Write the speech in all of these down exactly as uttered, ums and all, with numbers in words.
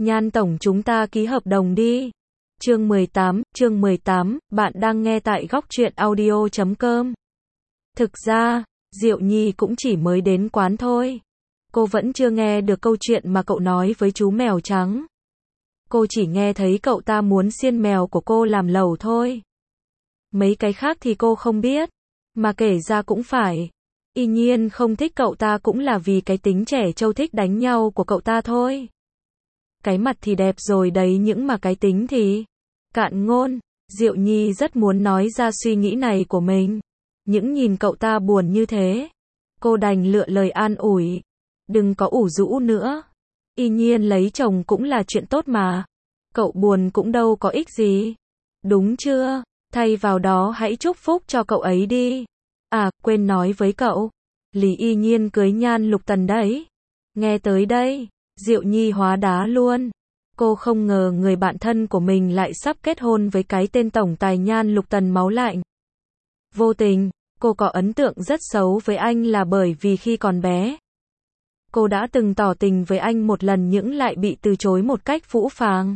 Nhan tổng chúng ta ký hợp đồng đi. Chương mười tám, chương mười tám, bạn đang nghe tại góc truyện audio chấm com. Thực ra, Diệu Nhi cũng chỉ mới đến quán thôi. Cô vẫn chưa nghe được câu chuyện mà cậu nói với chú mèo trắng. Cô chỉ nghe thấy cậu ta muốn xiên mèo của cô làm lẩu thôi. Mấy cái khác thì cô không biết. Mà kể ra cũng phải. Y Nhiên không thích cậu ta cũng là vì cái tính trẻ trâu thích đánh nhau của cậu ta thôi. Cái mặt thì đẹp rồi đấy nhưng mà cái tính thì cạn ngôn. Diệu Nhi rất muốn nói ra suy nghĩ này của mình. Những nhìn cậu ta buồn như thế. Cô đành lựa lời an ủi. Đừng có ủ rũ nữa. Y Nhiên lấy chồng cũng là chuyện tốt mà. Cậu buồn cũng đâu có ích gì. Đúng chưa? Thay vào đó hãy chúc phúc cho cậu ấy đi. À, quên nói với cậu. Lý Y Nhiên cưới Nhan Lục Tần đấy. Nghe tới đây, Diệu Nhi hóa đá luôn. Cô không ngờ người bạn thân của mình lại sắp kết hôn với cái tên tổng tài Nhan Lục Tần máu lạnh. Vô tình, cô có ấn tượng rất xấu với anh là bởi vì khi còn bé, cô đã từng tỏ tình với anh một lần nhưng lại bị từ chối một cách phũ phàng.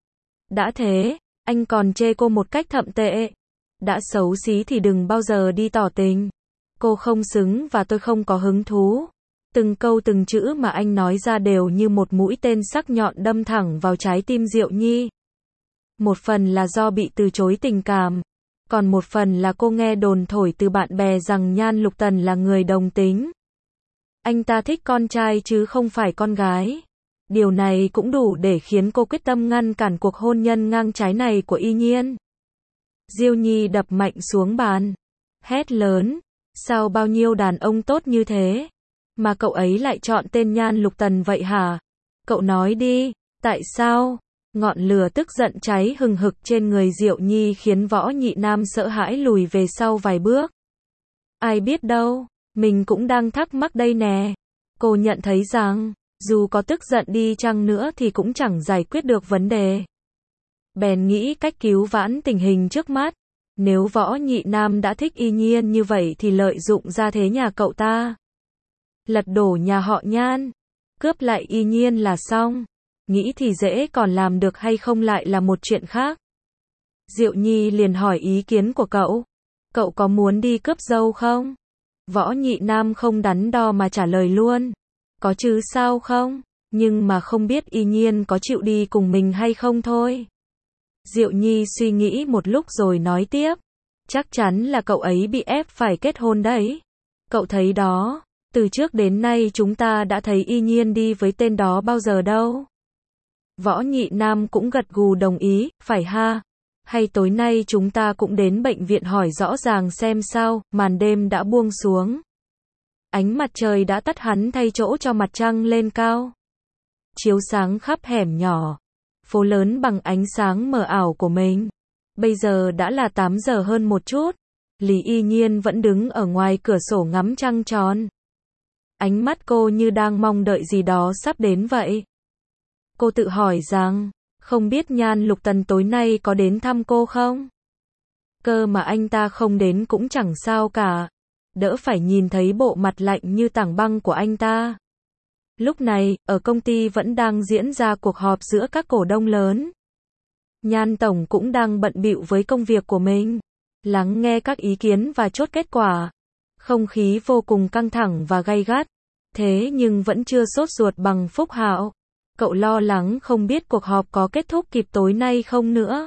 Đã thế, anh còn chê cô một cách thậm tệ. Đã xấu xí thì đừng bao giờ đi tỏ tình. Cô không xứng và tôi không có hứng thú. Từng câu từng chữ mà anh nói ra đều như một mũi tên sắc nhọn đâm thẳng vào trái tim Diệu Nhi. Một phần là do bị từ chối tình cảm. Còn một phần là cô nghe đồn thổi từ bạn bè rằng Nhan Lục Tần là người đồng tính. Anh ta thích con trai chứ không phải con gái. Điều này cũng đủ để khiến cô quyết tâm ngăn cản cuộc hôn nhân ngang trái này của Y Nhiên. Diêu Nhi đập mạnh xuống bàn. Hét lớn. Sao bao nhiêu đàn ông tốt như thế? Mà cậu ấy lại chọn tên Nhan Lục Tần vậy hả? Cậu nói đi, tại sao? Ngọn lửa tức giận cháy hừng hực trên người Diệu Nhi khiến Võ Nhị Nam sợ hãi lùi về sau vài bước. Ai biết đâu, mình cũng đang thắc mắc đây nè. Cô nhận thấy rằng, dù có tức giận đi chăng nữa thì cũng chẳng giải quyết được vấn đề. Bèn nghĩ cách cứu vãn tình hình trước mắt. Nếu Võ Nhị Nam đã thích Y Nhiên như vậy thì lợi dụng ra thế nhà cậu ta. Lật đổ nhà họ Nhan. Cướp lại Y Nhiên là xong. Nghĩ thì dễ còn làm được hay không lại là một chuyện khác. Diệu Nhi liền hỏi ý kiến của cậu. Cậu có muốn đi cướp dâu không? Võ Nhị Nam không đắn đo mà trả lời luôn. Có chứ sao không? Nhưng mà không biết Y Nhiên có chịu đi cùng mình hay không thôi. Diệu Nhi suy nghĩ một lúc rồi nói tiếp. Chắc chắn là cậu ấy bị ép phải kết hôn đấy. Cậu thấy đó, từ trước đến nay chúng ta đã thấy Y Nhiên đi với tên đó bao giờ đâu. Võ Nhị Nam cũng gật gù đồng ý, phải ha? Hay tối nay chúng ta cũng đến bệnh viện hỏi rõ ràng xem sao. Màn đêm đã buông xuống. Ánh mặt trời đã tắt hắn thay chỗ cho mặt trăng lên cao. Chiếu sáng khắp hẻm nhỏ. Phố lớn bằng ánh sáng mờ ảo của mình. Bây giờ đã là tám giờ hơn một chút. Lý Y Nhiên vẫn đứng ở ngoài cửa sổ ngắm trăng tròn. Ánh mắt cô như đang mong đợi gì đó sắp đến vậy. Cô tự hỏi rằng, không biết Nhan Lục Tần tối nay có đến thăm cô không? Cơ mà anh ta không đến cũng chẳng sao cả. Đỡ phải nhìn thấy bộ mặt lạnh như tảng băng của anh ta. Lúc này, ở công ty vẫn đang diễn ra cuộc họp giữa các cổ đông lớn. Nhan Tổng cũng đang bận bịu với công việc của mình. Lắng nghe các ý kiến và chốt kết quả. Không khí vô cùng căng thẳng và gay gắt. Thế nhưng vẫn chưa sốt ruột bằng Phúc Hạo. Cậu lo lắng không biết cuộc họp có kết thúc kịp tối nay không nữa.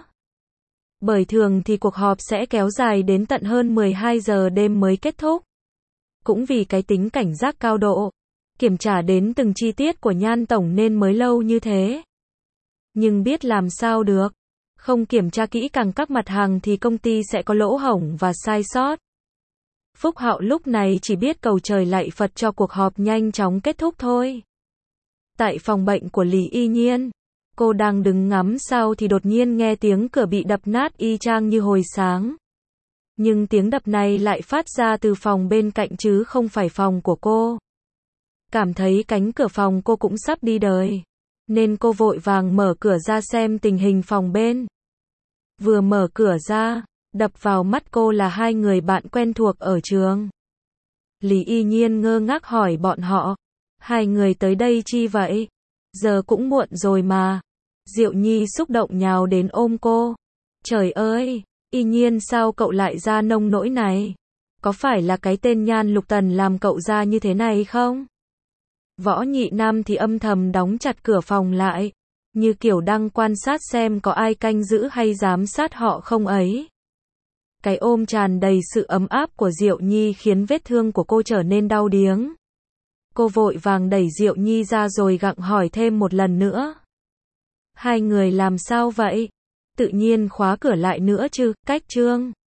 Bởi thường thì cuộc họp sẽ kéo dài đến tận hơn mười hai giờ đêm mới kết thúc. Cũng vì cái tính cảnh giác cao độ. Kiểm tra đến từng chi tiết của Nhan Tổng nên mới lâu như thế. Nhưng biết làm sao được. Không kiểm tra kỹ càng các mặt hàng thì công ty sẽ có lỗ hổng và sai sót. Phúc Hạo lúc này chỉ biết cầu trời lạy Phật cho cuộc họp nhanh chóng kết thúc thôi. Tại phòng bệnh của Lý Y Nhiên, cô đang đứng ngắm sao thì đột nhiên nghe tiếng cửa bị đập nát y chang như hồi sáng. Nhưng tiếng đập này lại phát ra từ phòng bên cạnh chứ không phải phòng của cô. Cảm thấy cánh cửa phòng cô cũng sắp đi đời. Nên cô vội vàng mở cửa ra xem tình hình phòng bên. Vừa mở cửa ra, đập vào mắt cô là hai người bạn quen thuộc ở trường. Lý Y Nhiên ngơ ngác hỏi bọn họ. Hai người tới đây chi vậy? Giờ cũng muộn rồi mà. Diệu Nhi xúc động nhào đến ôm cô. Trời ơi, y nhiên sao cậu lại ra nông nỗi này? Có phải là cái tên Nhan Lục Tần làm cậu ra như thế này không? Võ Nhị Nam thì âm thầm đóng chặt cửa phòng lại, như kiểu đang quan sát xem có ai canh giữ hay giám sát họ không ấy. Cái ôm tràn đầy sự ấm áp của Diệu Nhi khiến vết thương của cô trở nên đau điếng. Cô vội vàng đẩy Diệu Nhi ra rồi gặng hỏi thêm một lần nữa. Hai người làm sao vậy? Tự nhiên khóa cửa lại nữa chứ, cách trương.